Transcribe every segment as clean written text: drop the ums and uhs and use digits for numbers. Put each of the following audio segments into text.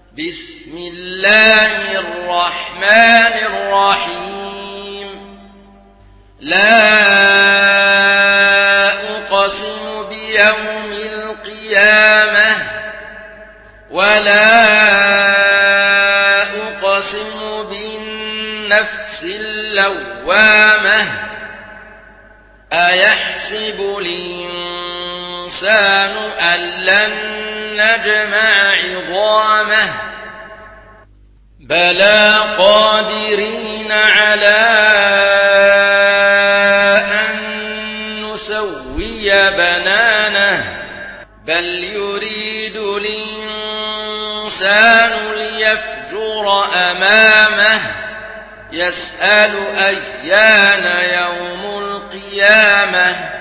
بسم الله الرحمن الرحيم لا أقسم بيوم القيامة ولا أقسم بالنفس اللوامة أيحسب الإنسان أن لن نجمع عظامه بلى قادرين على أن نسوي بنانه بل يريد الإنسان ليفجر أمامه يسأل أيان يوم القيامة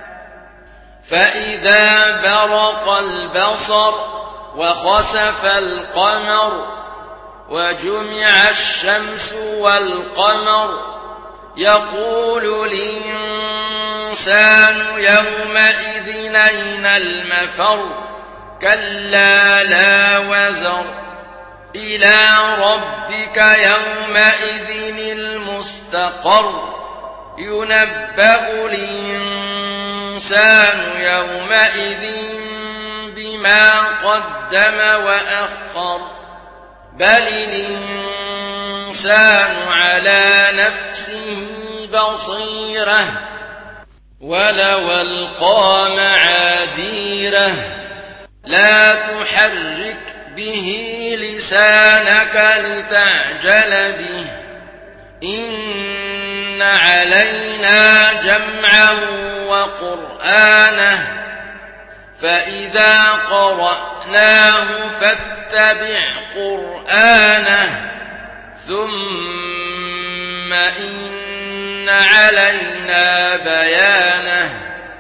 فإذا برق البصر وخسف القمر وجمع الشمس والقمر يقول الإنسان يومئذ أين المفر كلا لا وزر إلى ربك يومئذ المستقر ينبأ الإنسان يومئذ بما قدم وأخر بل الإنسان على نفسه بصيرة ولو ألقى معاذيره لا تحرك به لسانك لتعجل به إن علينا جمعه وقرآنه فإذا قرأناه فاتبع قرآنه ثم إن علينا بيانه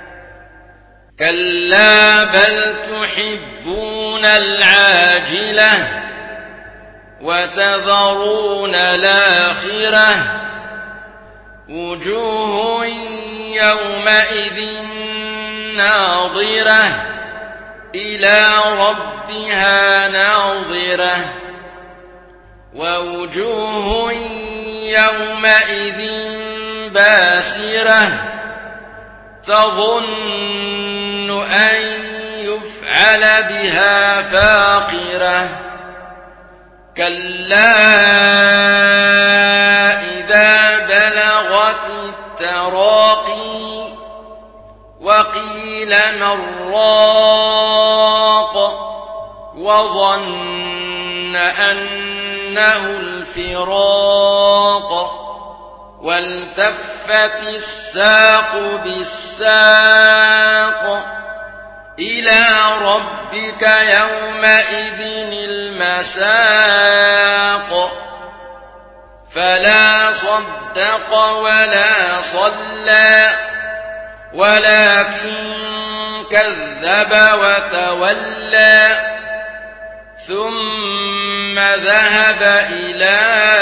كلا بل تحبون العاجلة وتذرون الآخرة وجوه يومئذ ناظرة إلى ربها ناظرة ووجوه يومئذ باسرة تظن أن يفعل بها فاقرة كلا إذا بلغت التراقي وقيل من راق وظن أنه الفراق والتفت الساق بالساق إلى ربك يومئذ المساق فلا صدق ولا صلى ولكن كذب وتولى ثم ذهب إلى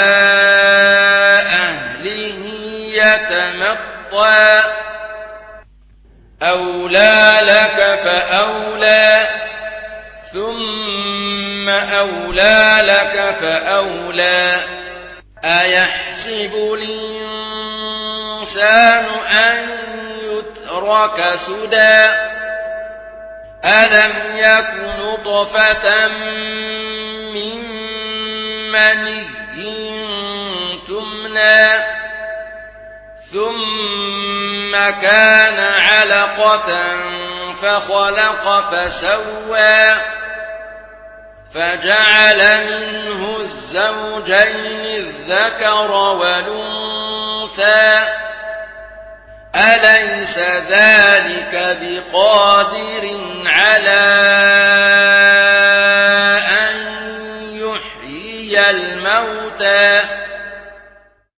أهله يتمطى أولى لك فأولى ثم أولى لك فأولى أيحسب الإنسان أن يترك سدى ألم يك نطفة من مني تمنى ثم كان علقة فخلق فسوى فجعل منه الزوجين الذكر والأنثى أليس ذلك بقادر على أن يحيي الموتى